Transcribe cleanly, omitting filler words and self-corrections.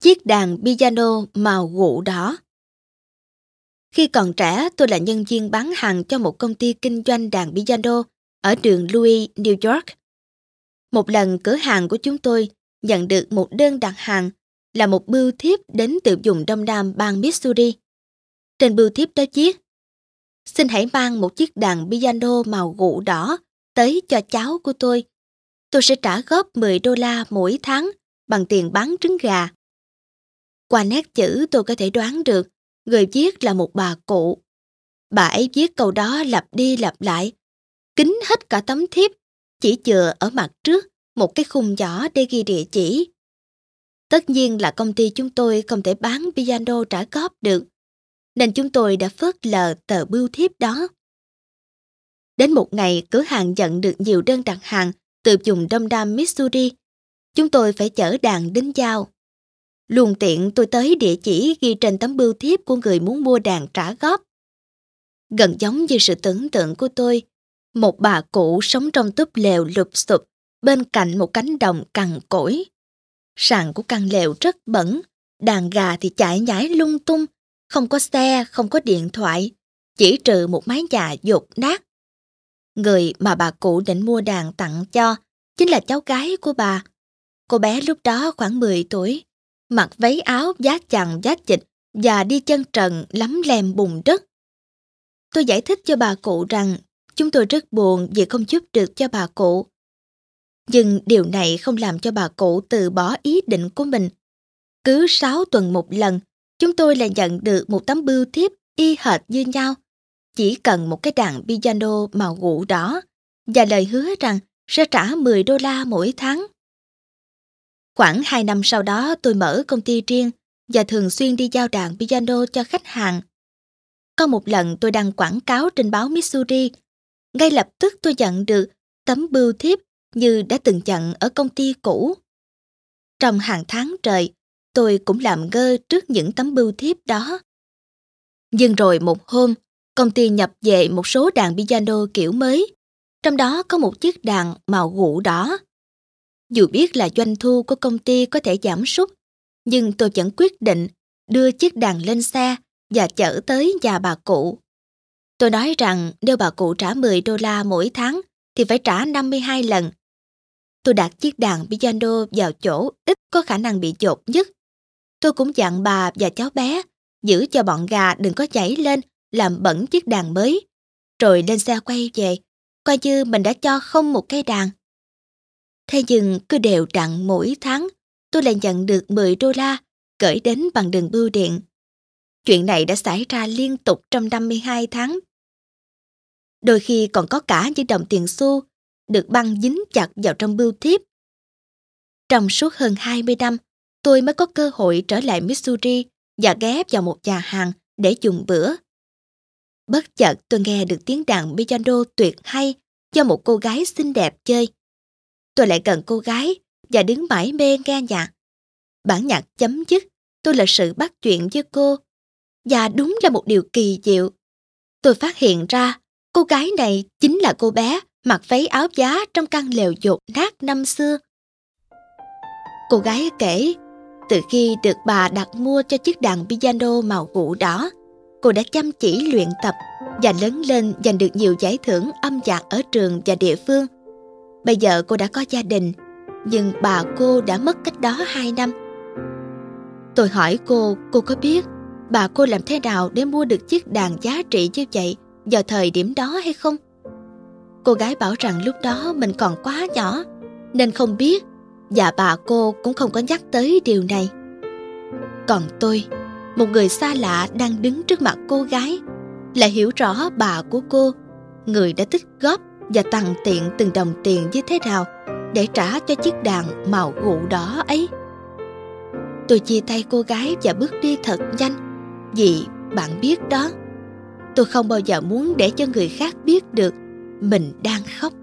Chiếc đàn piano màu gụ đỏ. Khi còn trẻ, tôi là nhân viên bán hàng cho một công ty kinh doanh đàn piano ở đường Louis, New York. Một lần cửa hàng của chúng tôi nhận được một đơn đặt hàng là một bưu thiếp đến từ vùng Đông Nam bang Missouri. Trên bưu thiếp đó viết: "Xin hãy mang một chiếc đàn piano màu gụ đỏ tới cho cháu của tôi. Tôi sẽ trả góp $10 mỗi tháng bằng tiền bán trứng gà." Qua nét chữ tôi có thể đoán được người viết là một bà cụ. Bà ấy viết câu đó lặp đi lặp lại, kín hết cả tấm thiếp, chỉ chừa ở mặt trước một cái khung nhỏ để ghi địa chỉ. Tất nhiên là công ty chúng tôi không thể bán piano trả góp được, nên chúng tôi đã phớt lờ tờ bưu thiếp đó. Đến một ngày, cửa hàng nhận được nhiều đơn đặt hàng từ vùng Đông Nam Missouri. Chúng tôi phải chở đàn đến giao. Luôn tiện tôi tới địa chỉ ghi trên tấm bưu thiếp của người muốn mua đàn trả góp. Gần giống như sự tưởng tượng của tôi, một bà cụ sống trong túp lều lụp xụp bên cạnh một cánh đồng cằn cỗi. Sàn của căn lều rất bẩn, đàn gà thì chạy nhảy lung tung, không có xe, không có điện thoại, chỉ trừ một mái nhà dột nát. Người mà bà cụ định mua đàn tặng cho chính là cháu gái của bà. Cô bé lúc đó khoảng 10 tuổi, mặc váy áo vá chằng vá chịch và đi chân trần lấm lem bùn đất. Tôi giải thích cho bà cụ rằng chúng tôi rất buồn vì không giúp được cho bà cụ. Nhưng điều này không làm cho bà cụ từ bỏ ý định của mình. Cứ 6 tuần một lần, chúng tôi lại nhận được một tấm bưu thiếp y hệt như nhau. Chỉ cần một cái đàn piano màu gụ đỏ và lời hứa rằng sẽ trả $10 mỗi tháng. Khoảng 2 năm sau đó tôi mở công ty riêng và thường xuyên đi giao đàn piano cho khách hàng. Có một lần tôi đăng quảng cáo trên báo Missouri. Ngay lập tức tôi nhận được tấm bưu thiếp như đã từng nhận ở công ty cũ. Trong hàng tháng trời, tôi cũng làm ngơ trước những tấm bưu thiếp đó. Nhưng rồi một hôm, công ty nhập về một số đàn piano kiểu mới, trong đó có một chiếc đàn màu gụ đỏ. Dù biết là doanh thu của công ty có thể giảm sút, nhưng tôi vẫn quyết định đưa chiếc đàn lên xe và chở tới nhà bà cụ. Tôi nói rằng nếu bà cụ trả $10 mỗi tháng thì phải trả 52 lần. Tôi đặt chiếc đàn piano vào chỗ ít có khả năng bị dột nhất. Tôi cũng dặn bà và cháu bé giữ cho bọn gà đừng có nhảy lên làm bẩn chiếc đàn mới, rồi lên xe quay về, coi như mình đã cho không một cái đàn. Thế nhưng cứ đều đặn mỗi tháng, tôi lại nhận được $10 gửi đến bằng đường bưu điện. Chuyện này đã xảy ra liên tục trong 52 tháng. Đôi khi còn có cả những đồng tiền xu được băng dính chặt vào trong bưu thiếp. Trong suốt hơn 20 năm, tôi mới có cơ hội trở lại Missouri và ghé vào một nhà hàng để dùng bữa. Bất chợt tôi nghe được tiếng đàn piano tuyệt hay do một cô gái xinh đẹp chơi. Tôi lại gần cô gái và đứng mải mê nghe nhạc. Bản nhạc chấm dứt, tôi là sự bắt chuyện với cô. Và đúng là một điều kỳ diệu. Tôi phát hiện ra cô gái này chính là cô bé mặc váy áo vá trong căn lều dột nát năm xưa. Cô gái kể, từ khi được bà đặt mua cho chiếc đàn piano màu gụ đỏ, cô đã chăm chỉ luyện tập và lớn lên giành được nhiều giải thưởng âm nhạc ở trường và địa phương. Bây giờ cô đã có gia đình, nhưng bà cô đã mất cách đó 2 năm. Tôi hỏi cô có biết bà cô làm thế nào để mua được chiếc đàn giá trị như vậy vào thời điểm đó hay không? Cô gái bảo rằng lúc đó mình còn quá nhỏ, nên không biết, và bà cô cũng không có nhắc tới điều này. Còn tôi, một người xa lạ đang đứng trước mặt cô gái, lại hiểu rõ bà của cô, người đã tích góp và tằn tiện từng đồng tiền như thế nào để trả cho chiếc đàn màu gụ đỏ ấy. Tôi chia tay cô gái và bước đi thật nhanh, vì bạn biết đó, tôi không bao giờ muốn để cho người khác biết được mình đang khóc.